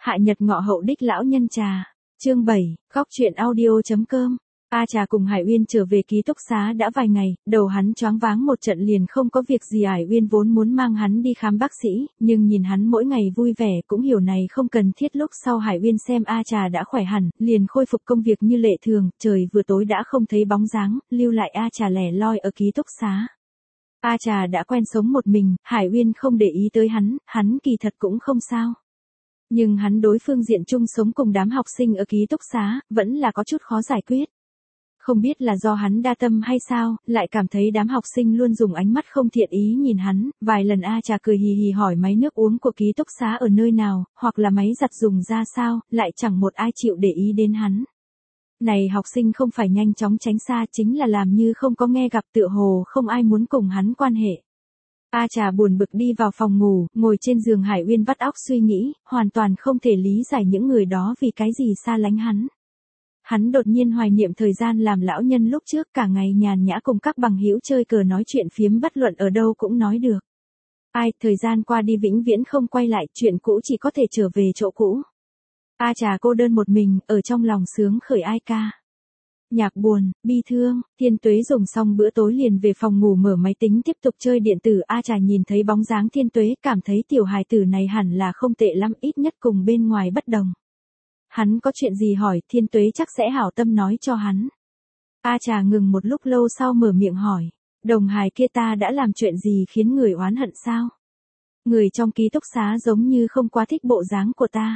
Hạ nhật ngọ hậu đích lão nhân trà. Chương 7, góc truyện audio.com. A Trà cùng Hải Uyên trở về ký túc xá đã vài ngày, đầu hắn choáng váng một trận liền không có việc gì. Hải Uyên vốn muốn mang hắn đi khám bác sĩ, nhưng nhìn hắn mỗi ngày vui vẻ cũng hiểu này không cần thiết. Lúc sau Hải Uyên xem A Trà đã khỏe hẳn, liền khôi phục công việc như lệ thường, trời vừa tối đã không thấy bóng dáng, lưu lại A Trà lẻ loi ở ký túc xá. A Trà đã quen sống một mình, Hải Uyên không để ý tới hắn kỳ thật cũng không sao. Nhưng hắn đối phương diện chung sống cùng đám học sinh ở ký túc xá, vẫn là có chút khó giải quyết. Không biết là do hắn đa tâm hay sao, lại cảm thấy đám học sinh luôn dùng ánh mắt không thiện ý nhìn hắn, vài lần A Trà cười hì hì hỏi máy nước uống của ký túc xá ở nơi nào, hoặc là máy giặt dùng ra sao, lại chẳng một ai chịu để ý đến hắn. Này học sinh không phải nhanh chóng tránh xa chính là làm như không có nghe gặp, tựa hồ không ai muốn cùng hắn quan hệ. A Trà buồn bực đi vào phòng ngủ, ngồi trên giường. Hải Uyên vắt óc suy nghĩ, hoàn toàn không thể lý giải những người đó vì cái gì xa lánh hắn. Hắn đột nhiên hoài niệm thời gian làm lão nhân lúc trước, cả ngày nhàn nhã cùng các bằng hữu chơi cờ nói chuyện phiếm, bất luận ở đâu cũng nói được. Ai, thời gian qua đi vĩnh viễn không quay lại, chuyện cũ chỉ có thể trở về chỗ cũ. A Trà cô đơn một mình, ở trong lòng sướng khởi ai ca. Nhạc buồn, bi thương. Thiên Tuế dùng xong bữa tối liền về phòng ngủ mở máy tính tiếp tục chơi điện tử. A Trà nhìn thấy bóng dáng Thiên Tuế, cảm thấy tiểu hài tử này hẳn là không tệ lắm, ít nhất cùng bên ngoài bất đồng. Hắn có chuyện gì hỏi, Thiên Tuế chắc sẽ hảo tâm nói cho hắn. A Trà ngừng một lúc lâu sau mở miệng hỏi, đồng hài kia ta đã làm chuyện gì khiến người oán hận sao? Người trong ký túc xá giống như không quá thích bộ dáng của ta.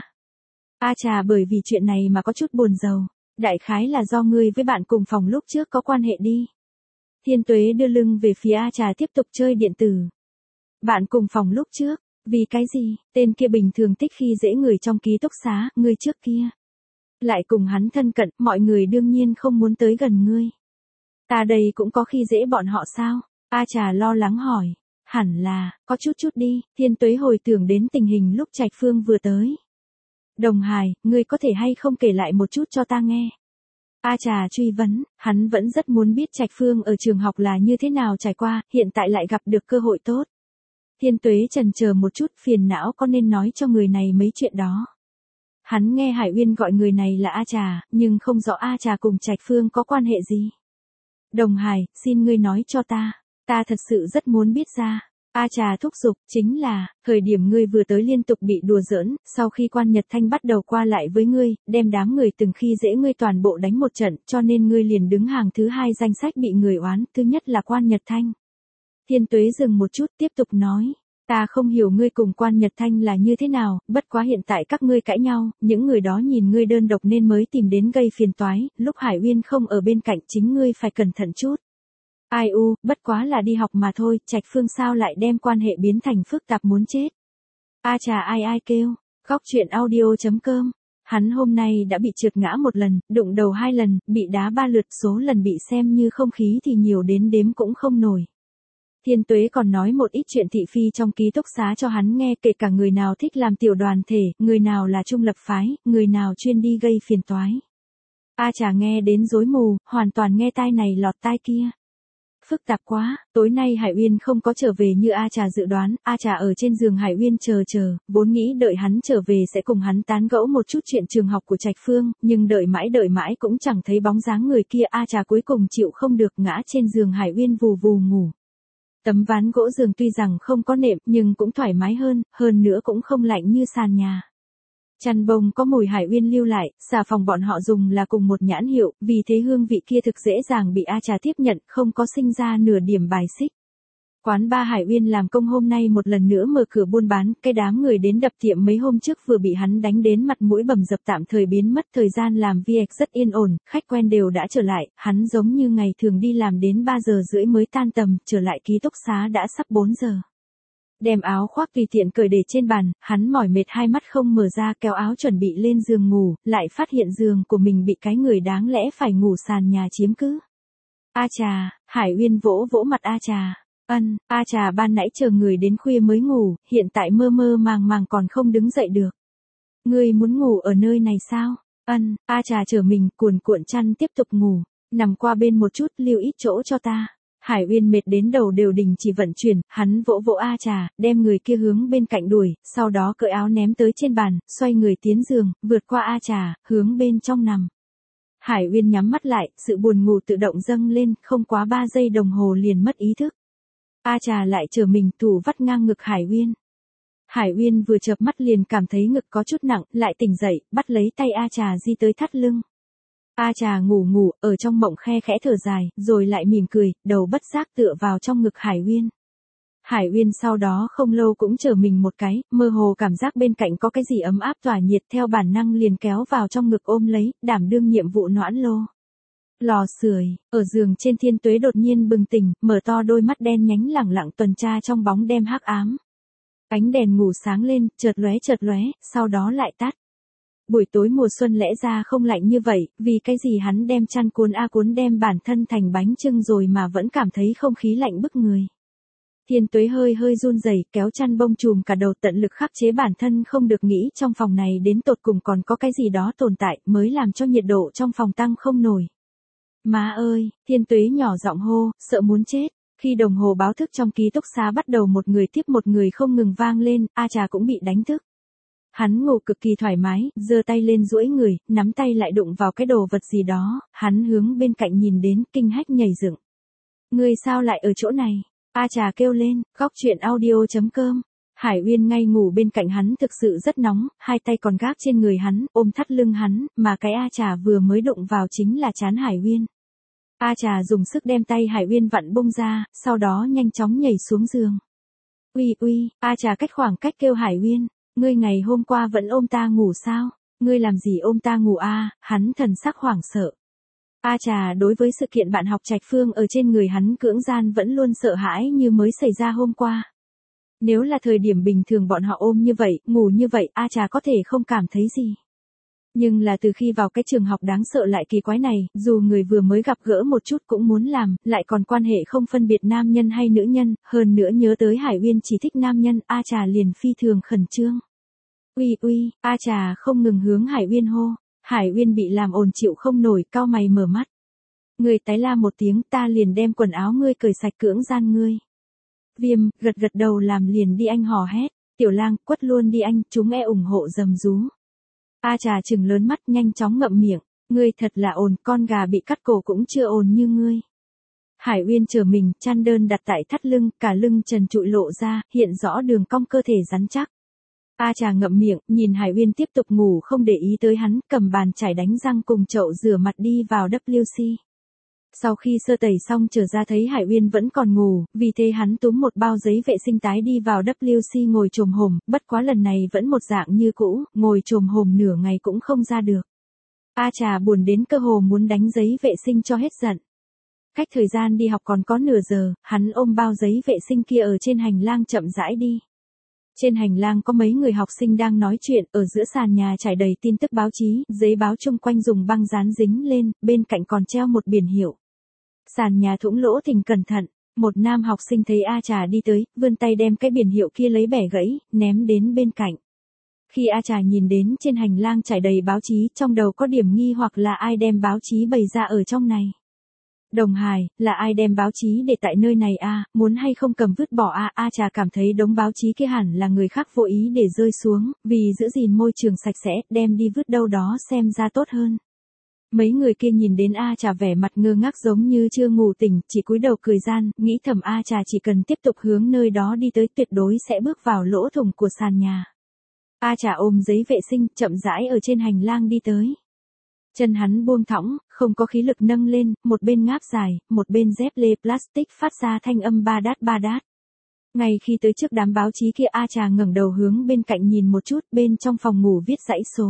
A Trà bởi vì chuyện này mà có chút buồn rầu. Đại khái là do ngươi với bạn cùng phòng lúc trước có quan hệ đi. Thiên Tuế đưa lưng về phía A Trà tiếp tục chơi điện tử. Bạn cùng phòng lúc trước, vì cái gì, tên kia bình thường thích khi dễ người trong ký túc xá, ngươi trước kia. Lại cùng hắn thân cận, mọi người đương nhiên không muốn tới gần ngươi. Ta đây cũng có khi dễ bọn họ sao? A Trà lo lắng hỏi. Hẳn là, có chút đi. Thiên Tuế hồi tưởng đến tình hình lúc Trạch Phương vừa tới. Đồng hài, ngươi có thể hay không kể lại một chút cho ta nghe? A Trà truy vấn, hắn vẫn rất muốn biết Trạch Phương ở trường học là như thế nào trải qua, hiện tại lại gặp được cơ hội tốt. Thiên Tuế chần chờ một chút, phiền não có nên nói cho người này mấy chuyện đó. Hắn nghe Hải Uyên gọi người này là A Trà, nhưng không rõ A Trà cùng Trạch Phương có quan hệ gì. Đồng hài, xin ngươi nói cho ta thật sự rất muốn biết ra. A Trà thúc giục, chính là, thời điểm ngươi vừa tới liên tục bị đùa giỡn, sau khi Quan Nhật Thanh bắt đầu qua lại với ngươi, đem đám người từng khi dễ ngươi toàn bộ đánh một trận, cho nên ngươi liền đứng hàng thứ 2 danh sách bị người oán, thứ nhất là Quan Nhật Thanh. Thiên Tuế dừng một chút tiếp tục nói, ta không hiểu ngươi cùng Quan Nhật Thanh là như thế nào, bất quá hiện tại các ngươi cãi nhau, những người đó nhìn ngươi đơn độc nên mới tìm đến gây phiền toái, lúc Hải Uyên không ở bên cạnh chính ngươi phải cẩn thận chút. Ai u, bất quá là đi học mà thôi, Trạch Phương sao lại đem quan hệ biến thành phức tạp muốn chết. A Trà ai kêu, góc truyện audio.com. Hắn hôm nay đã bị trượt ngã một lần, đụng đầu 2 lần, bị đá 3 lượt, số lần bị xem như không khí thì nhiều đến đếm cũng không nổi. Thiên Tuế còn nói một ít chuyện thị phi trong ký túc xá cho hắn nghe, kể cả người nào thích làm tiểu đoàn thể, người nào là trung lập phái, người nào chuyên đi gây phiền toái. A Trà nghe đến rối mù, hoàn toàn nghe tai này lọt tai kia. Phức tạp quá, tối nay Hải Uyên không có trở về như A Trà dự đoán, A Trà ở trên giường Hải Uyên chờ, vốn nghĩ đợi hắn trở về sẽ cùng hắn tán gẫu một chút chuyện trường học của Trạch Phương, nhưng đợi mãi cũng chẳng thấy bóng dáng người kia. A Trà cuối cùng chịu không được ngã trên giường Hải Uyên vù vù ngủ. Tấm ván gỗ giường tuy rằng không có nệm nhưng cũng thoải mái hơn nữa cũng không lạnh như sàn nhà. Chăn bông có mùi Hải Uyên lưu lại, xà phòng bọn họ dùng là cùng một nhãn hiệu, vì thế hương vị kia thực dễ dàng bị A Trà tiếp nhận, không có sinh ra nửa điểm bài xích. Quán ba Hải Uyên làm công hôm nay một lần nữa mở cửa buôn bán, cái đám người đến đập tiệm mấy hôm trước vừa bị hắn đánh đến mặt mũi bầm dập tạm thời biến mất. Thời gian làm việc rất yên ổn, khách quen đều đã trở lại, hắn giống như ngày thường đi làm đến 3 giờ rưỡi mới tan tầm, trở lại ký túc xá đã sắp 4 giờ. Đem áo khoác tùy tiện cởi để trên bàn, hắn mỏi mệt hai mắt không mở ra kéo áo chuẩn bị lên giường ngủ, lại phát hiện giường của mình bị cái người đáng lẽ phải ngủ sàn nhà chiếm cứ. A Trà, Hải Uyên vỗ vỗ mặt A Trà. A Trà ban nãy chờ người đến khuya mới ngủ, hiện tại mơ màng còn không đứng dậy được. Ngươi muốn ngủ ở nơi này sao? A Trà trở mình cuộn chăn tiếp tục ngủ, nằm qua bên một chút, lưu ít chỗ cho ta. Hải Uyên mệt đến đầu đều đình chỉ vận chuyển, hắn vỗ vỗ A Trà, đem người kia hướng bên cạnh đuổi, sau đó cởi áo ném tới trên bàn, xoay người tiến giường, vượt qua A Trà, hướng bên trong nằm. Hải Uyên nhắm mắt lại, sự buồn ngủ tự động dâng lên, không quá 3 giây đồng hồ liền mất ý thức. A Trà lại trở mình thủ vắt ngang ngực Hải Uyên. Hải Uyên vừa chợp mắt liền cảm thấy ngực có chút nặng, lại tỉnh dậy, bắt lấy tay A Trà di tới thắt lưng. A Trà ngủ, ở trong mộng khe khẽ thở dài, rồi lại mỉm cười, đầu bất giác tựa vào trong ngực Hải Uyên. Hải Uyên sau đó không lâu cũng trở mình một cái, mơ hồ cảm giác bên cạnh có cái gì ấm áp tỏa nhiệt, theo bản năng liền kéo vào trong ngực ôm lấy, đảm đương nhiệm vụ noãn lô. Lò sưởi, ở giường trên Thiên Tuế đột nhiên bừng tỉnh, mở to đôi mắt đen nhánh lẳng lặng tuần tra trong bóng đêm hắc ám. Ánh đèn ngủ sáng lên, chợt lóe, sau đó lại tắt. Buổi tối mùa xuân lẽ ra không lạnh như vậy, vì cái gì hắn đem chăn cuốn đem bản thân thành bánh chưng rồi mà vẫn cảm thấy không khí lạnh bức người. Thiên Tuế hơi run rẩy, kéo chăn bông trùm cả đầu, tận lực khắc chế bản thân không được nghĩ trong phòng này đến tột cùng còn có cái gì đó tồn tại mới làm cho nhiệt độ trong phòng tăng không nổi. Má ơi, Thiên Tuế nhỏ giọng hô, sợ muốn chết. Khi đồng hồ báo thức trong ký túc xá bắt đầu một người tiếp một người không ngừng vang lên, A Trà cũng bị đánh thức. Hắn ngủ cực kỳ thoải mái, giơ tay lên duỗi người, nắm tay lại đụng vào cái đồ vật gì đó, hắn hướng bên cạnh nhìn đến, kinh hách nhảy dựng. Ngươi sao lại ở chỗ này? A Trà kêu lên, góc chuyện audio.com. Hải Uyên ngay ngủ bên cạnh hắn thực sự rất nóng, hai tay còn gác trên người hắn, ôm thắt lưng hắn, mà cái A Trà vừa mới đụng vào chính là trán Hải Uyên. A Trà dùng sức đem tay Hải Uyên vặn bung ra, sau đó nhanh chóng nhảy xuống giường. Uy, A Trà cách khoảng cách kêu Hải Uyên, ngươi ngày hôm qua vẫn ôm ta ngủ sao? Ngươi làm gì ôm ta ngủ a? Hắn thần sắc hoảng sợ. A Trà đối với sự kiện bạn học Trạch Phương ở trên người hắn cưỡng gian vẫn luôn sợ hãi như mới xảy ra hôm qua. Nếu là thời điểm bình thường bọn họ ôm như vậy, ngủ như vậy, A Trà có thể không cảm thấy gì. Nhưng là từ khi vào cái trường học đáng sợ lại kỳ quái này, dù người vừa mới gặp gỡ một chút cũng muốn làm, lại còn quan hệ không phân biệt nam nhân hay nữ nhân, hơn nữa nhớ tới Hải Uyên chỉ thích nam nhân, A Trà liền phi thường khẩn trương. Uy, A Trà không ngừng hướng Hải Uyên hô. Hải Uyên bị làm ồn chịu không nổi, cau mày mở mắt. Người tái la một tiếng, ta liền đem quần áo ngươi cởi sạch cưỡng gian ngươi. Viêm, gật đầu làm liền đi anh hò hét. Tiểu Lang, quất luôn đi anh, chúng ủng hộ dầm rú. A Trà trừng lớn mắt nhanh chóng ngậm miệng. Ngươi thật là ồn, con gà bị cắt cổ cũng chưa ồn như ngươi. Hải Uyên trở mình, chăn đơn đặt tại thắt lưng, cả lưng trần trụi lộ ra, hiện rõ đường cong cơ thể rắn chắc. A Trà ngậm miệng, nhìn Hải Uyên tiếp tục ngủ không để ý tới hắn, cầm bàn chải đánh răng cùng chậu rửa mặt đi vào WC. Sau khi sơ tẩy xong trở ra thấy Hải Uyên vẫn còn ngủ, vì thế hắn túm một bao giấy vệ sinh tái đi vào WC ngồi chồm hổm, bất quá lần này vẫn một dạng như cũ, ngồi chồm hổm nửa ngày cũng không ra được. A Trà buồn đến cơ hồ muốn đánh giấy vệ sinh cho hết giận. Cách thời gian đi học còn có nửa giờ, hắn ôm bao giấy vệ sinh kia ở trên hành lang chậm rãi đi. Trên hành lang có mấy người học sinh đang nói chuyện, ở giữa sàn nhà trải đầy tin tức báo chí, giấy báo chung quanh dùng băng dán dính lên, bên cạnh còn treo một biển hiệu. Sàn nhà thủng lỗ thình cẩn thận, một nam học sinh thấy A Trà đi tới, vươn tay đem cái biển hiệu kia lấy bẻ gãy, ném đến bên cạnh. Khi A Trà nhìn đến trên hành lang trải đầy báo chí, trong đầu có điểm nghi hoặc là ai đem báo chí bày ra ở trong này. Đồng Hải, là ai đem báo chí để tại nơi này a? Muốn hay không cầm vứt bỏ a? A Trà cảm thấy đống báo chí kia hẳn là người khác vô ý để rơi xuống, vì giữ gìn môi trường sạch sẽ, đem đi vứt đâu đó xem ra tốt hơn. Mấy người kia nhìn đến A Trà vẻ mặt ngơ ngác giống như chưa ngủ tỉnh, chỉ cúi đầu cười gian, nghĩ thầm A Trà chỉ cần tiếp tục hướng nơi đó đi tới tuyệt đối sẽ bước vào lỗ thủng của sàn nhà. A Trà ôm giấy vệ sinh, chậm rãi ở trên hành lang đi tới. Chân hắn buông thõng, không có khí lực nâng lên, một bên ngáp dài, một bên dép lê plastic phát ra thanh âm ba đát. Ngay khi tới trước đám báo chí kia A Trà ngẩng đầu hướng bên cạnh nhìn một chút, bên trong phòng ngủ viết dãy số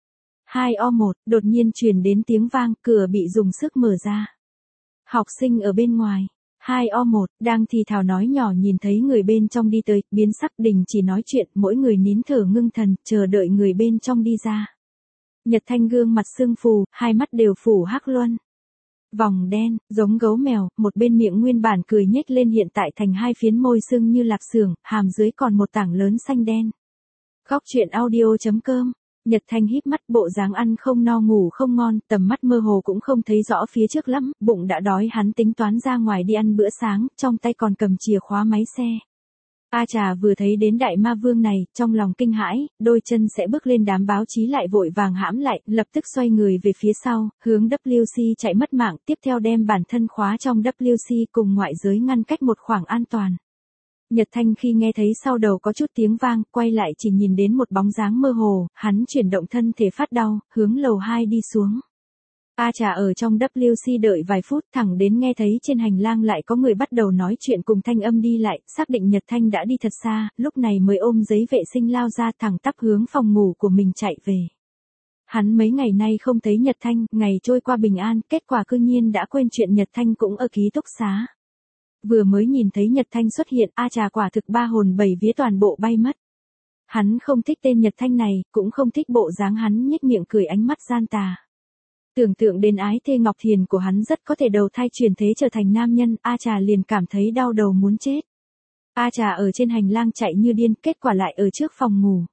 2O1, đột nhiên truyền đến tiếng vang, cửa bị dùng sức mở ra. Học sinh ở bên ngoài, 2O1, đang thì thào nói nhỏ nhìn thấy người bên trong đi tới, biến sắc đình chỉ nói chuyện, mỗi người nín thở ngưng thần, chờ đợi người bên trong đi ra. Nhật Thanh gương mặt sưng phù, hai mắt đều phủ hắc luân. Vòng đen, giống gấu mèo, một bên miệng nguyên bản cười nhếch lên hiện tại thành hai phiến môi sưng như lạc xưởng, hàm dưới còn một tảng lớn xanh đen. Góc chuyện audio.com Nhật Thanh híp mắt, bộ dáng ăn không no ngủ không ngon, tầm mắt mơ hồ cũng không thấy rõ phía trước lắm, bụng đã đói hắn tính toán ra ngoài đi ăn bữa sáng, trong tay còn cầm chìa khóa máy xe. A Trà vừa thấy đến đại ma vương này, trong lòng kinh hãi, đôi chân sẽ bước lên, đám báo chí lại vội vàng hãm lại, lập tức xoay người về phía sau, hướng WC chạy mất mạng, tiếp theo đem bản thân khóa trong WC cùng ngoại giới ngăn cách một khoảng an toàn. Nhật Thanh khi nghe thấy sau đầu có chút tiếng vang, quay lại chỉ nhìn đến một bóng dáng mơ hồ, hắn chuyển động thân thể phát đau, hướng lầu 2 đi xuống. A Trà ở trong WC đợi vài phút, thẳng đến nghe thấy trên hành lang lại có người bắt đầu nói chuyện cùng thanh âm đi lại, xác định Nhật Thanh đã đi thật xa, lúc này mới ôm giấy vệ sinh lao ra, thẳng tắp hướng phòng ngủ của mình chạy về. Hắn mấy ngày nay không thấy Nhật Thanh, ngày trôi qua bình an, kết quả cư nhiên đã quên chuyện Nhật Thanh cũng ở ký túc xá. Vừa mới nhìn thấy Nhật Thanh xuất hiện, A Trà quả thực ba hồn bảy vía toàn bộ bay mất. Hắn không thích tên Nhật Thanh này, cũng không thích bộ dáng hắn nhếch miệng cười ánh mắt gian tà. Tưởng tượng đến ái thê Ngọc Thiền của hắn rất có thể đầu thai chuyển thế trở thành nam nhân, A Trà liền cảm thấy đau đầu muốn chết. A Trà ở trên hành lang chạy như điên, kết quả lại ở trước phòng ngủ.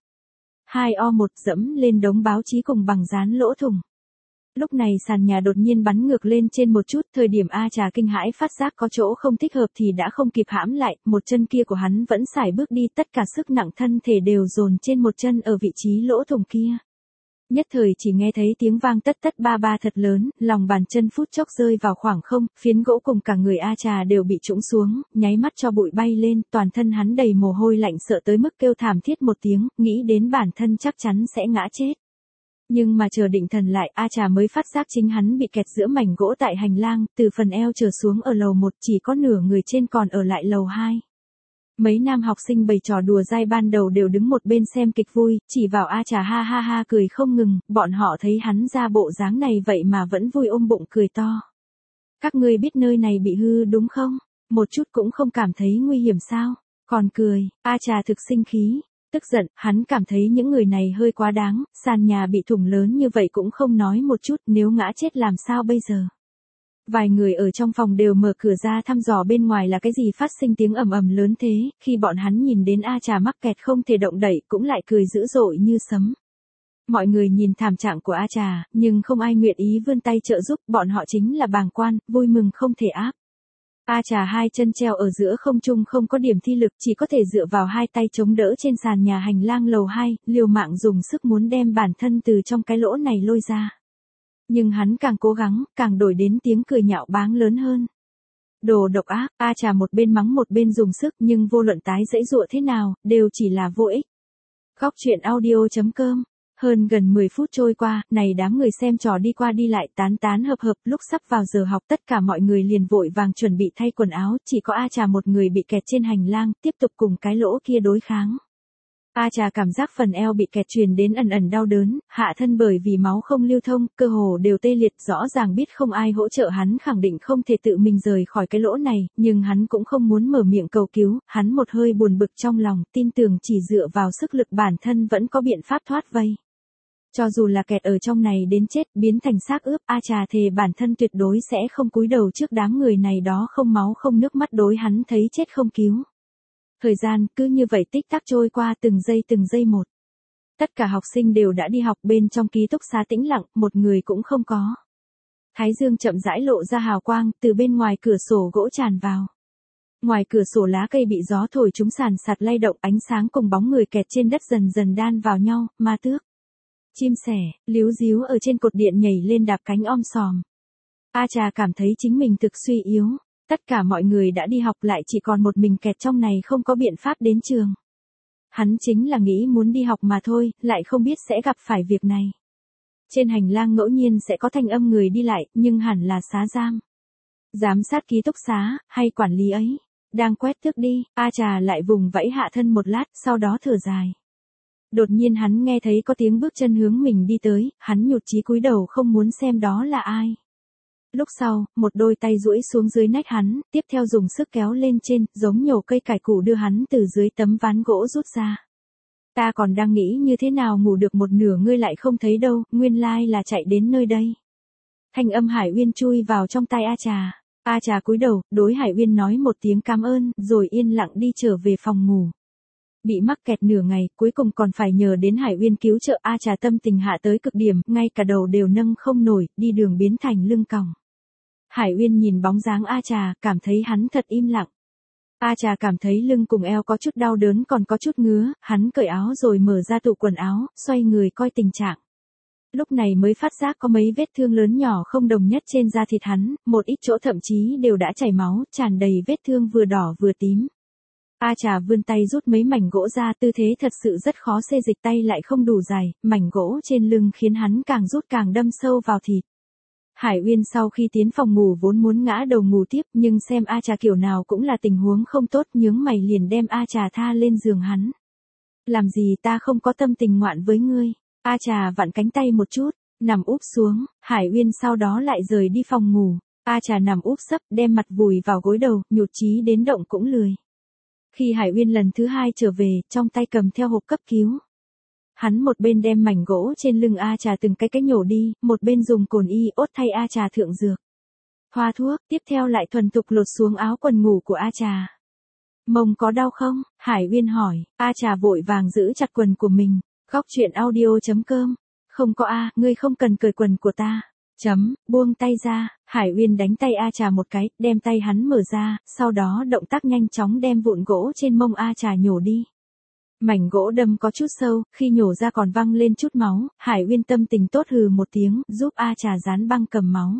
2O1 dẫm lên đống báo chí cùng bằng dán lỗ thủng. Lúc này sàn nhà đột nhiên bắn ngược lên trên một chút, thời điểm A Trà kinh hãi phát giác có chỗ không thích hợp thì đã không kịp hãm lại, một chân kia của hắn vẫn sải bước đi, tất cả sức nặng thân thể đều dồn trên một chân ở vị trí lỗ thủng kia. Nhất thời chỉ nghe thấy tiếng vang tất tất ba ba thật lớn, lòng bàn chân phút chốc rơi vào khoảng không, phiến gỗ cùng cả người A Trà đều bị trũng xuống, nháy mắt cho bụi bay lên, toàn thân hắn đầy mồ hôi lạnh sợ tới mức kêu thảm thiết một tiếng, nghĩ đến bản thân chắc chắn sẽ ngã chết. Nhưng mà chờ định thần lại, A Trà mới phát giác chính hắn bị kẹt giữa mảnh gỗ tại hành lang, từ phần eo trở xuống ở lầu 1, chỉ có nửa người trên còn ở lại lầu 2. Mấy nam học sinh bày trò đùa dai ban đầu đều đứng một bên xem kịch vui, chỉ vào A Trà ha ha ha cười không ngừng, bọn họ thấy hắn ra bộ dáng này vậy mà vẫn vui ôm bụng cười to. Các ngươi biết nơi này bị hư đúng không? Một chút cũng không cảm thấy nguy hiểm sao? Còn cười, A Trà thực sinh khí. Tức giận, hắn cảm thấy những người này hơi quá đáng, sàn nhà bị thủng lớn như vậy cũng không nói một chút, nếu ngã chết làm sao bây giờ. Vài người ở trong phòng đều mở cửa ra thăm dò bên ngoài là cái gì phát sinh tiếng ầm ầm lớn thế, khi bọn hắn nhìn đến A Trà mắc kẹt không thể động đậy cũng lại cười dữ dội như sấm. Mọi người nhìn thảm trạng của A Trà, nhưng không ai nguyện ý vươn tay trợ giúp, bọn họ chính là bàng quan, vui mừng không thể áp. A Trà hai chân treo ở giữa không trung không có điểm thi lực, chỉ có thể dựa vào hai tay chống đỡ trên sàn nhà hành lang lầu 2, liều mạng dùng sức muốn đem bản thân từ trong cái lỗ này lôi ra. Nhưng hắn càng cố gắng, càng đổi đến tiếng cười nhạo báng lớn hơn. Đồ độc ác, A Trà một bên mắng một bên dùng sức, nhưng vô luận tái giãy giụa thế nào, đều chỉ là vô ích. Góc truyện audio.com. Hơn gần 10 phút trôi qua, này đám người xem trò đi qua đi lại tán tán hợp hợp, lúc sắp vào giờ học tất cả mọi người liền vội vàng chuẩn bị thay quần áo, chỉ có A Trà một người bị kẹt trên hành lang, tiếp tục cùng cái lỗ kia đối kháng. A Trà cảm giác phần eo bị kẹt truyền đến ẩn ẩn đau đớn, hạ thân bởi vì máu không lưu thông, cơ hồ đều tê liệt, rõ ràng biết không ai hỗ trợ hắn, khẳng định không thể tự mình rời khỏi cái lỗ này, nhưng hắn cũng không muốn mở miệng cầu cứu, hắn một hơi buồn bực trong lòng, tin tưởng chỉ dựa vào sức lực bản thân vẫn có biện pháp thoát vây. Cho dù là kẹt ở trong này đến chết, biến thành xác ướp, A Trà thề bản thân tuyệt đối sẽ không cúi đầu trước đám người này đó, không máu không nước mắt đối hắn thấy chết không cứu. Thời gian cứ như vậy tích tắc trôi qua từng giây một. Tất cả học sinh đều đã đi học, bên trong ký túc xá tĩnh lặng, một người cũng không có. Thái dương chậm rãi lộ ra hào quang, từ bên ngoài cửa sổ gỗ tràn vào. Ngoài cửa sổ lá cây bị gió thổi chúng sàn sạt lay động, ánh sáng cùng bóng người kẹt trên đất dần dần đan vào nhau, ma tước. Chim sẻ, líu díu ở trên cột điện nhảy lên đạp cánh om sòm. A Trà cảm thấy chính mình thực suy yếu. Tất cả mọi người đã đi học lại chỉ còn một mình kẹt trong này không có biện pháp đến trường. Hắn chính là nghĩ muốn đi học mà thôi, lại không biết sẽ gặp phải việc này. Trên hành lang ngẫu nhiên sẽ có thanh âm người đi lại, nhưng hẳn là xá giam. Giám sát ký túc xá, hay quản lý ấy. Đang quét tước đi, A Trà lại vùng vẫy hạ thân một lát, sau đó thở dài. Đột nhiên hắn nghe thấy có tiếng bước chân hướng mình đi tới, hắn nhụt chí cúi đầu không muốn xem đó là ai. Lúc sau, một đôi tay duỗi xuống dưới nách hắn, tiếp theo dùng sức kéo lên trên, giống nhổ cây cải củ đưa hắn từ dưới tấm ván gỗ rút ra. Ta còn đang nghĩ như thế nào ngủ được một nửa ngươi lại không thấy đâu, nguyên lai là chạy đến nơi đây. Thanh âm Hải Uyên chui vào trong tai A Trà. A Trà cúi đầu, đối Hải Uyên nói một tiếng cảm ơn, rồi yên lặng đi trở về phòng ngủ. Bị mắc kẹt nửa ngày, cuối cùng còn phải nhờ đến Hải Uyên cứu trợ. A Trà tâm tình hạ tới cực điểm, ngay cả đầu đều nâng không nổi, đi đường biến thành lưng còng. Hải Uyên nhìn bóng dáng A Trà, cảm thấy hắn thật im lặng. A Trà cảm thấy lưng cùng eo có chút đau đớn còn có chút ngứa, hắn cởi áo rồi mở ra tủ quần áo, xoay người coi tình trạng. Lúc này mới phát giác có mấy vết thương lớn nhỏ không đồng nhất trên da thịt hắn, một ít chỗ thậm chí đều đã chảy máu, tràn đầy vết thương vừa đỏ vừa tím. A Trà vươn tay rút mấy mảnh gỗ ra, tư thế thật sự rất khó xê dịch, tay lại không đủ dài, mảnh gỗ trên lưng khiến hắn càng rút càng đâm sâu vào thịt. Hải Uyên sau khi tiến phòng ngủ vốn muốn ngã đầu ngủ tiếp, nhưng xem A Trà kiểu nào cũng là tình huống không tốt, nhướng mày liền đem A Trà tha lên giường hắn. Làm gì, ta không có tâm tình ngoạn với ngươi. A Trà vặn cánh tay một chút, nằm úp xuống, Hải Uyên sau đó lại rời đi phòng ngủ. A Trà nằm úp sấp, đem mặt vùi vào gối đầu, nhụt chí đến động cũng lười. Khi Hải Uyên lần thứ hai trở về, trong tay cầm theo hộp cấp cứu. Hắn một bên đem mảnh gỗ trên lưng A Trà từng cái nhổ đi, một bên dùng cồn iốt thay A Trà thượng dược. Thoa thuốc, tiếp theo lại thuần thục lột xuống áo quần ngủ của A Trà. Mông có đau không? Hải Uyên hỏi. A Trà vội vàng giữ chặt quần của mình. Góc chuyện audio.com. Không có A, ngươi không cần cởi quần của ta. Buông tay ra. Hải Uyên đánh tay A Trà một cái, đem tay hắn mở ra, sau đó động tác nhanh chóng đem vụn gỗ trên mông A Trà nhổ đi. Mảnh gỗ đâm có chút sâu, khi nhổ ra còn văng lên chút máu, Hải Uyên tâm tình tốt hừ một tiếng, giúp A Trà dán băng cầm máu.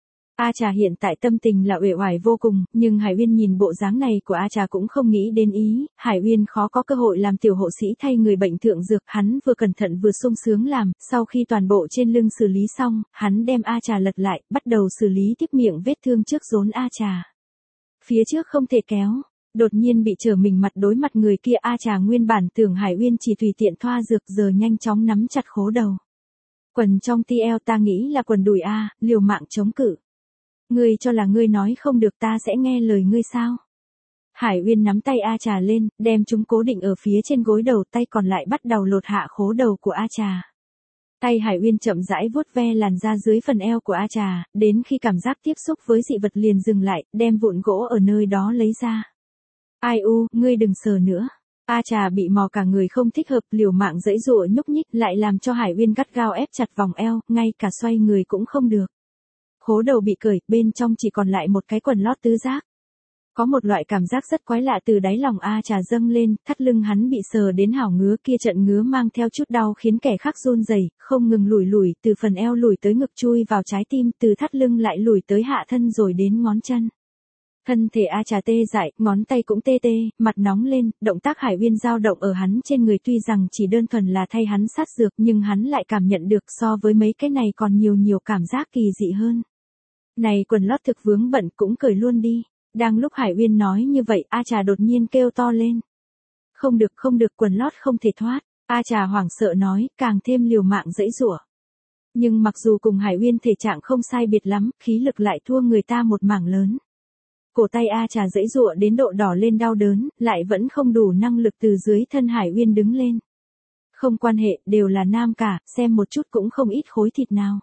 A Trà hiện tại tâm tình là uể oải vô cùng, nhưng Hải Uyên nhìn bộ dáng này của A Trà cũng không nghĩ đến ý, Hải Uyên khó có cơ hội làm tiểu hộ sĩ thay người bệnh thượng dược, hắn vừa cẩn thận vừa sung sướng làm, sau khi toàn bộ trên lưng xử lý xong, hắn đem A Trà lật lại, bắt đầu xử lý tiếp miệng vết thương trước rốn A Trà. Phía trước không thể kéo. Đột nhiên bị trở mình mặt đối mặt người kia, A Trà nguyên bản tưởng Hải Uyên chỉ tùy tiện thoa dược, giờ nhanh chóng nắm chặt khố đầu. Quần trong TL ta nghĩ là quần đùi A, liều mạng chống cự. Ngươi cho là ngươi nói không được ta sẽ nghe lời ngươi sao? Hải Uyên nắm tay A Trà lên, đem chúng cố định ở phía trên gối đầu, tay còn lại bắt đầu lột hạ khố đầu của A Trà. Tay Hải Uyên chậm rãi vuốt ve làn da dưới phần eo của A Trà, đến khi cảm giác tiếp xúc với dị vật liền dừng lại, đem vụn gỗ ở nơi đó lấy ra. Ai u, ngươi đừng sờ nữa. A Trà bị mò cả người không thích hợp, liều mạng giãy giụa nhúc nhích, lại làm cho Hải Uyên gắt gao ép chặt vòng eo, ngay cả xoay người cũng không được. Khố đầu bị cởi, bên trong chỉ còn lại một cái quần lót tứ giác. Có một loại cảm giác rất quái lạ từ đáy lòng A Trà dâng lên, thắt lưng hắn bị sờ đến hảo ngứa, kia trận ngứa mang theo chút đau khiến kẻ khác run rẩy, không ngừng lùi, từ phần eo lùi tới ngực chui vào trái tim, từ thắt lưng lại lùi tới hạ thân rồi đến ngón chân. Thân thể A Trà tê dại, ngón tay cũng tê, mặt nóng lên, động tác Hải Uyên dao động ở hắn trên người tuy rằng chỉ đơn thuần là thay hắn sát dược, nhưng hắn lại cảm nhận được so với mấy cái này còn nhiều cảm giác kỳ dị hơn. Này quần lót thực vướng bận cũng cởi luôn đi. Đang lúc Hải Uyên nói như vậy, A Trà đột nhiên kêu to lên. Không được, quần lót không thể thoát. A Trà hoảng sợ nói, càng thêm liều mạng giãy giụa. Nhưng mặc dù cùng Hải Uyên thể trạng không sai biệt lắm, khí lực lại thua người ta một mảng lớn. Cổ tay A Trà giãy giụa đến độ đỏ lên đau đớn, lại vẫn không đủ năng lực từ dưới thân Hải Uyên đứng lên. Không quan hệ, đều là nam cả, xem một chút cũng không ít khối thịt nào.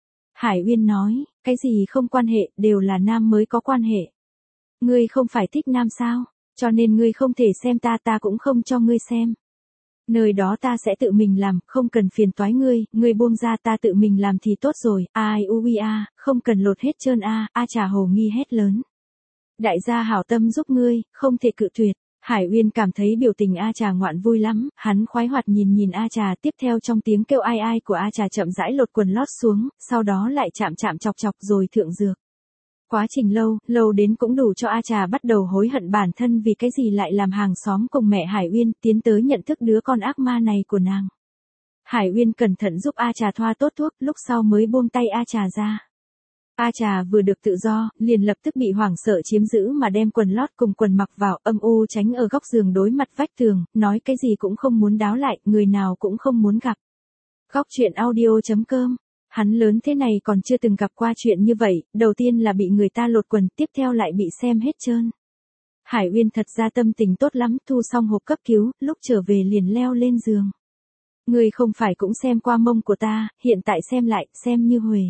Hải Uyên nói, cái gì không quan hệ, đều là nam mới có quan hệ. Ngươi không phải thích nam sao, cho nên ngươi không thể xem ta cũng không cho ngươi xem. Nơi đó ta sẽ tự mình làm, không cần phiền toái ngươi buông ra ta tự mình làm thì tốt rồi, ai ui a, không cần lột hết trơn a, A Trà hồ nghi hét lớn. Đại gia hảo tâm giúp ngươi, không thể cự tuyệt. Hải Uyên cảm thấy biểu tình A Trà ngoạn vui lắm, hắn khoái hoạt nhìn A Trà, tiếp theo trong tiếng kêu ai của A Trà chậm rãi lột quần lót xuống, sau đó lại chạm chọc rồi thượng dược. Quá trình lâu đến cũng đủ cho A Trà bắt đầu hối hận bản thân vì cái gì lại làm hàng xóm cùng mẹ Hải Uyên tiến tới nhận thức đứa con ác ma này của nàng. Hải Uyên cẩn thận giúp A Trà thoa tốt thuốc, lúc sau mới buông tay A Trà ra. A Trà vừa được tự do, liền lập tức bị hoảng sợ chiếm giữ mà đem quần lót cùng quần mặc vào, âm u tránh ở góc giường đối mặt vách tường, nói cái gì cũng không muốn đáo lại, người nào cũng không muốn gặp. Góc chuyện audio.com. Hắn lớn thế này còn chưa từng gặp qua chuyện như vậy, đầu tiên là bị người ta lột quần, tiếp theo lại bị xem hết trơn. Hải Uyên thật ra tâm tình tốt lắm, thu xong hộp cấp cứu, lúc trở về liền leo lên giường. Ngươi không phải cũng xem qua mông của ta, hiện tại xem lại, xem như huề.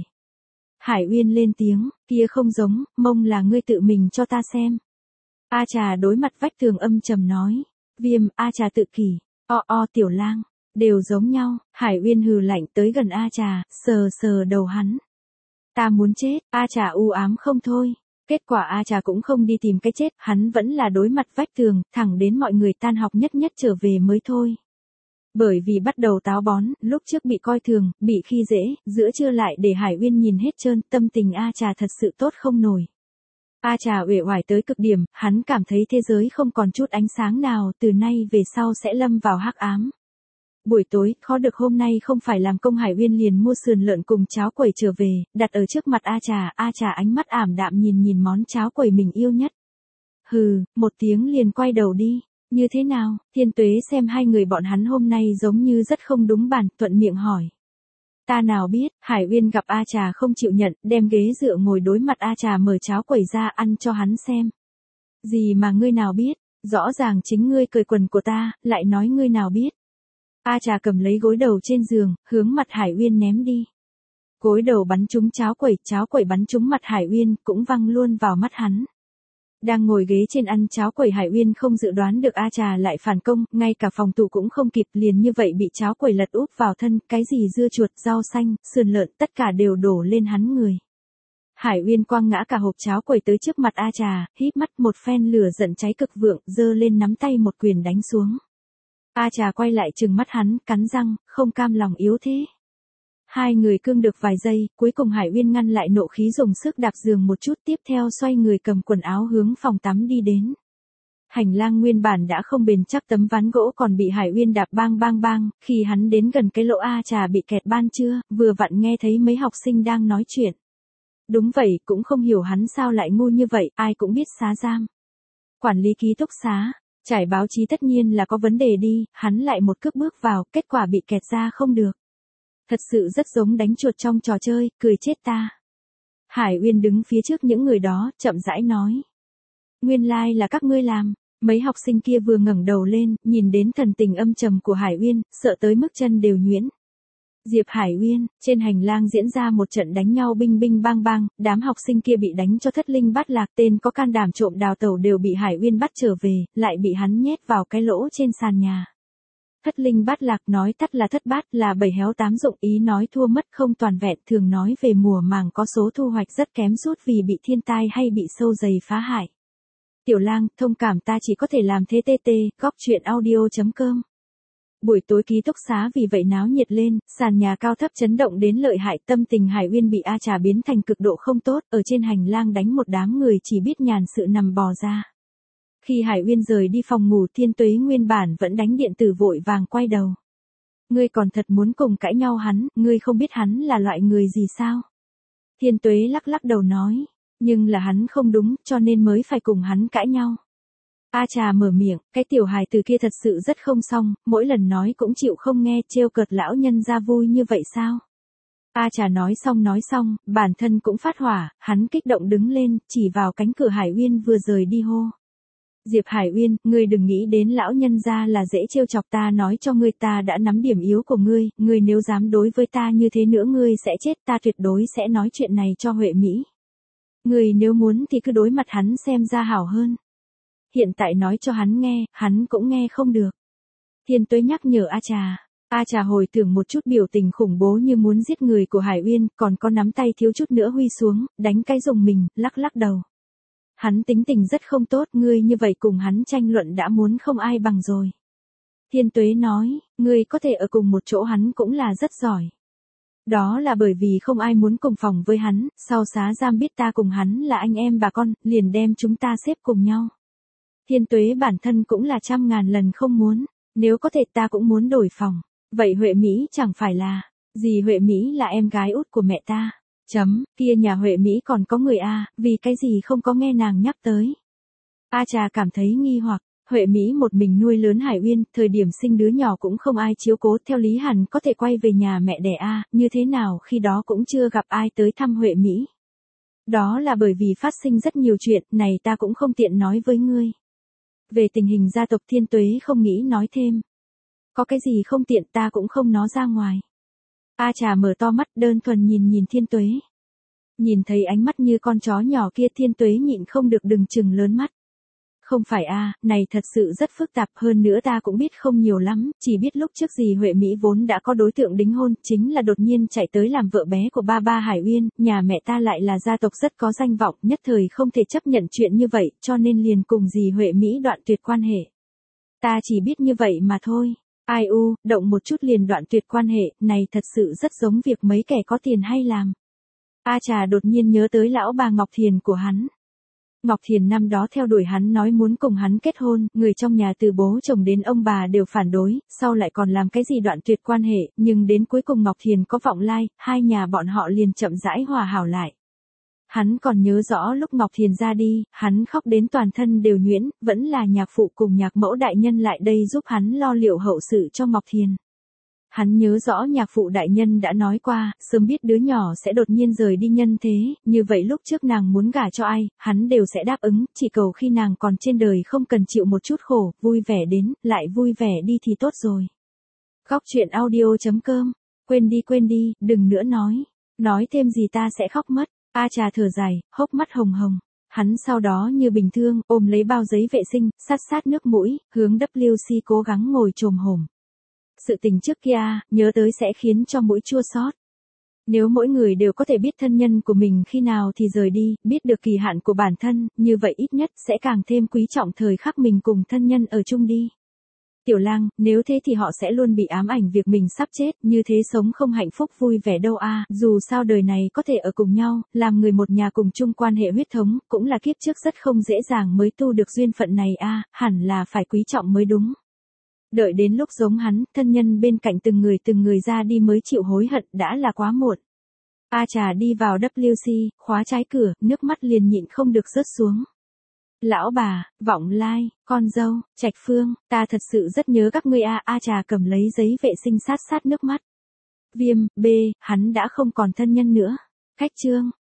Hải Uyên lên tiếng, kia không giống, mông là ngươi tự mình cho ta xem. A Trà đối mặt vách tường âm trầm nói. Viêm, A Trà tự kỷ, Tiểu Lang, đều giống nhau. Hải Uyên hừ lạnh tới gần A Trà, sờ sờ đầu hắn. Ta muốn chết, A Trà u ám không thôi. Kết quả A Trà cũng không đi tìm cái chết, hắn vẫn là đối mặt vách tường, thẳng đến mọi người tan học nhất trở về mới thôi. Bởi vì bắt đầu táo bón, lúc trước bị coi thường, bị khi dễ, giữa trưa lại để Hải Uyên nhìn hết trơn, tâm tình A Trà thật sự tốt không nổi. A Trà uể oải tới cực điểm, hắn cảm thấy thế giới không còn chút ánh sáng nào, từ nay về sau sẽ lâm vào hắc ám. Buổi tối, khó được hôm nay không phải làm công, Hải Uyên liền mua sườn lợn cùng cháo quẩy trở về, đặt ở trước mặt A Trà ánh mắt ảm đạm nhìn món cháo quẩy mình yêu nhất. Hừ, một tiếng liền quay đầu đi. Như thế nào? Thiên Tuế xem hai người bọn hắn hôm nay giống như rất không đúng bản, thuận miệng hỏi. Ta nào biết, Hải Uyên gặp A Trà không chịu nhận, đem ghế dựa ngồi đối mặt A Trà mở cháo quẩy ra ăn cho hắn xem. Gì mà ngươi nào biết, rõ ràng chính ngươi cởi quần của ta, lại nói ngươi nào biết. A Trà cầm lấy gối đầu trên giường, hướng mặt Hải Uyên ném đi. Gối đầu bắn trúng cháo quẩy bắn trúng mặt Hải Uyên, cũng văng luôn vào mắt hắn. Đang ngồi ghế trên ăn cháo quẩy, Hải Uyên không dự đoán được A Trà lại phản công, ngay cả phòng thủ cũng không kịp, liền như vậy bị cháo quẩy lật úp vào thân, cái gì dưa chuột, rau xanh, sườn lợn, tất cả đều đổ lên hắn người. Hải Uyên quăng ngã cả hộp cháo quẩy tới trước mặt A Trà, híp mắt, một phen lửa giận cháy cực vượng, giơ lên nắm tay một quyền đánh xuống. A Trà quay lại trừng mắt hắn, cắn răng, không cam lòng yếu thế. Hai người cương được vài giây, cuối cùng Hải Uyên ngăn lại nộ khí, dùng sức đạp giường một chút, tiếp theo xoay người cầm quần áo hướng phòng tắm đi đến. Hành lang nguyên bản đã không bền chắc, tấm ván gỗ còn bị Hải Uyên đạp bang, khi hắn đến gần cái lỗ A Trà bị kẹt ban trưa, vừa vặn nghe thấy mấy học sinh đang nói chuyện. Đúng vậy, cũng không hiểu hắn sao lại ngu như vậy, ai cũng biết xá giam. Quản lý ký túc xá, trải báo chí tất nhiên là có vấn đề đi, hắn lại một cước bước vào, kết quả bị kẹt ra không được. Thật sự rất giống đánh chuột trong trò chơi, cười chết ta. Hải Uyên đứng phía trước những người đó, chậm rãi nói. Nguyên lai là các ngươi làm. Mấy học sinh kia vừa ngẩng đầu lên, nhìn đến thần tình âm trầm của Hải Uyên, sợ tới mức chân đều nhuyễn. Diệp Hải Uyên, trên hành lang diễn ra một trận đánh nhau bing bang, đám học sinh kia bị đánh cho thất linh bát lạc, tên có can đảm trộm đào tẩu đều bị Hải Uyên bắt trở về, lại bị hắn nhét vào cái lỗ trên sàn nhà. Thất linh bát lạc nói tắt là thất bát, là bảy héo tám dụng, ý nói thua mất không toàn vẹn, thường nói về mùa màng có số thu hoạch rất kém sút vì bị thiên tai hay bị sâu dày phá hại. Tiểu Lang, thông cảm, ta chỉ có thể làm thế. Góc truyện audio.com. Buổi tối ký túc xá vì vậy náo nhiệt lên, sàn nhà cao thấp chấn động đến lợi hại, tâm tình Hải Uyên bị A Trà biến thành cực độ không tốt, ở trên hành lang đánh một đám người chỉ biết nhàn sự nằm bò ra. Khi Hải Uyên rời đi phòng ngủ, Thiên Tuế nguyên bản vẫn đánh điện tử vội vàng quay đầu. Ngươi còn thật muốn cùng cãi nhau hắn, ngươi không biết hắn là loại người gì sao? Thiên Tuế lắc đầu nói, nhưng là hắn không đúng, cho nên mới phải cùng hắn cãi nhau. A Trà mở miệng, cái tiểu hài từ kia thật sự rất không xong, mỗi lần nói cũng chịu không nghe, trêu cợt lão nhân ra vui như vậy sao? A Trà nói xong, bản thân cũng phát hỏa, hắn kích động đứng lên, chỉ vào cánh cửa Hải Uyên vừa rời đi hô. Diệp Hải Uyên, ngươi đừng nghĩ đến lão nhân gia là dễ trêu chọc, ta nói cho ngươi, ta đã nắm điểm yếu của ngươi nếu dám đối với ta như thế nữa ngươi sẽ chết, ta tuyệt đối sẽ nói chuyện này cho Huệ Mỹ. Ngươi nếu muốn thì cứ đối mặt hắn xem ra hảo hơn. Hiện tại nói cho hắn nghe, hắn cũng nghe không được. Thiên Tuế nhắc nhở A Trà. A Trà hồi tưởng một chút biểu tình khủng bố như muốn giết người của Hải Uyên, còn có nắm tay thiếu chút nữa huy xuống, đánh cái rùng mình, lắc đầu. Hắn tính tình rất không tốt, ngươi như vậy cùng hắn tranh luận đã muốn không ai bằng rồi. Thiên Tuế nói, ngươi có thể ở cùng một chỗ hắn cũng là rất giỏi. Đó là bởi vì không ai muốn cùng phòng với hắn, sau xá giam biết ta cùng hắn là anh em bà con, liền đem chúng ta xếp cùng nhau. Thiên Tuế bản thân cũng là trăm ngàn lần không muốn, nếu có thể ta cũng muốn đổi phòng. Vậy Huệ Mỹ chẳng phải là, gì Huệ Mỹ là em gái út của mẹ ta. Kia nhà Huệ Mỹ còn có người A, vì cái gì không có nghe nàng nhắc tới. A Trà cảm thấy nghi hoặc, Huệ Mỹ một mình nuôi lớn Hải Uyên, thời điểm sinh đứa nhỏ cũng không ai chiếu cố, theo lý hẳn có thể quay về nhà mẹ đẻ A, như thế nào khi đó cũng chưa gặp ai tới thăm Huệ Mỹ. Đó là bởi vì phát sinh rất nhiều chuyện, này ta cũng không tiện nói với ngươi. Về tình hình gia tộc, Thiên Tuế không nghĩ nói thêm. Có cái gì không tiện ta cũng không nói ra ngoài. A Trà mở to mắt đơn thuần nhìn Thiên Tuế. Nhìn thấy ánh mắt như con chó nhỏ kia, Thiên Tuế nhịn không được đừng chừng lớn mắt. Không phải a, này thật sự rất phức tạp, hơn nữa ta cũng biết không nhiều lắm, chỉ biết lúc trước dì Huệ Mỹ vốn đã có đối tượng đính hôn, chính là đột nhiên chạy tới làm vợ bé của ba ba Hải Uyên, nhà mẹ ta lại là gia tộc rất có danh vọng, nhất thời không thể chấp nhận chuyện như vậy, cho nên liền cùng dì Huệ Mỹ đoạn tuyệt quan hệ. Ta chỉ biết như vậy mà thôi. Ai u, động một chút liền đoạn tuyệt quan hệ, này thật sự rất giống việc mấy kẻ có tiền hay làm. A Trà đột nhiên nhớ tới lão bà Ngọc Thiền của hắn. Ngọc Thiền năm đó theo đuổi hắn nói muốn cùng hắn kết hôn, người trong nhà từ bố chồng đến ông bà đều phản đối, sau lại còn làm cái gì đoạn tuyệt quan hệ, nhưng đến cuối cùng Ngọc Thiền có vọng lai, hai nhà bọn họ liền chậm rãi hòa hảo lại. Hắn còn nhớ rõ lúc Ngọc Thiền ra đi, hắn khóc đến toàn thân đều nhuyễn, vẫn là nhạc phụ cùng nhạc mẫu đại nhân lại đây giúp hắn lo liệu hậu sự cho Ngọc Thiền. Hắn nhớ rõ nhạc phụ đại nhân đã nói qua, sớm biết đứa nhỏ sẽ đột nhiên rời đi nhân thế, như vậy lúc trước nàng muốn gả cho ai, hắn đều sẽ đáp ứng, chỉ cầu khi nàng còn trên đời không cần chịu một chút khổ, vui vẻ đến, lại vui vẻ đi thì tốt rồi. Góc truyện audio.com, quên đi, đừng nữa nói thêm gì ta sẽ khóc mất. A Trà thở dài, hốc mắt hồng hồng. Hắn sau đó như bình thường, ôm lấy bao giấy vệ sinh, sát nước mũi, hướng WC cố gắng ngồi chồm hổm. Sự tình trước kia, nhớ tới sẽ khiến cho mũi chua xót. Nếu mỗi người đều có thể biết thân nhân của mình khi nào thì rời đi, biết được kỳ hạn của bản thân, như vậy ít nhất sẽ càng thêm quý trọng thời khắc mình cùng thân nhân ở chung đi. Tiểu Lang, nếu thế thì họ sẽ luôn bị ám ảnh việc mình sắp chết, như thế sống không hạnh phúc vui vẻ đâu a. Dù sao đời này có thể ở cùng nhau, làm người một nhà cùng chung quan hệ huyết thống, cũng là kiếp trước rất không dễ dàng mới tu được duyên phận này a, hẳn là phải quý trọng mới đúng. Đợi đến lúc giống hắn, thân nhân bên cạnh từng người ra đi mới chịu hối hận, đã là quá muộn. A Trà đi vào WC, khóa trái cửa, nước mắt liền nhịn không được rớt xuống. Lão bà, Vọng Lai, con dâu, Trạch Phương, ta thật sự rất nhớ các ngươi a. A Trà cầm lấy giấy vệ sinh sát nước mắt. Viêm, B, hắn đã không còn thân nhân nữa. Cách chương.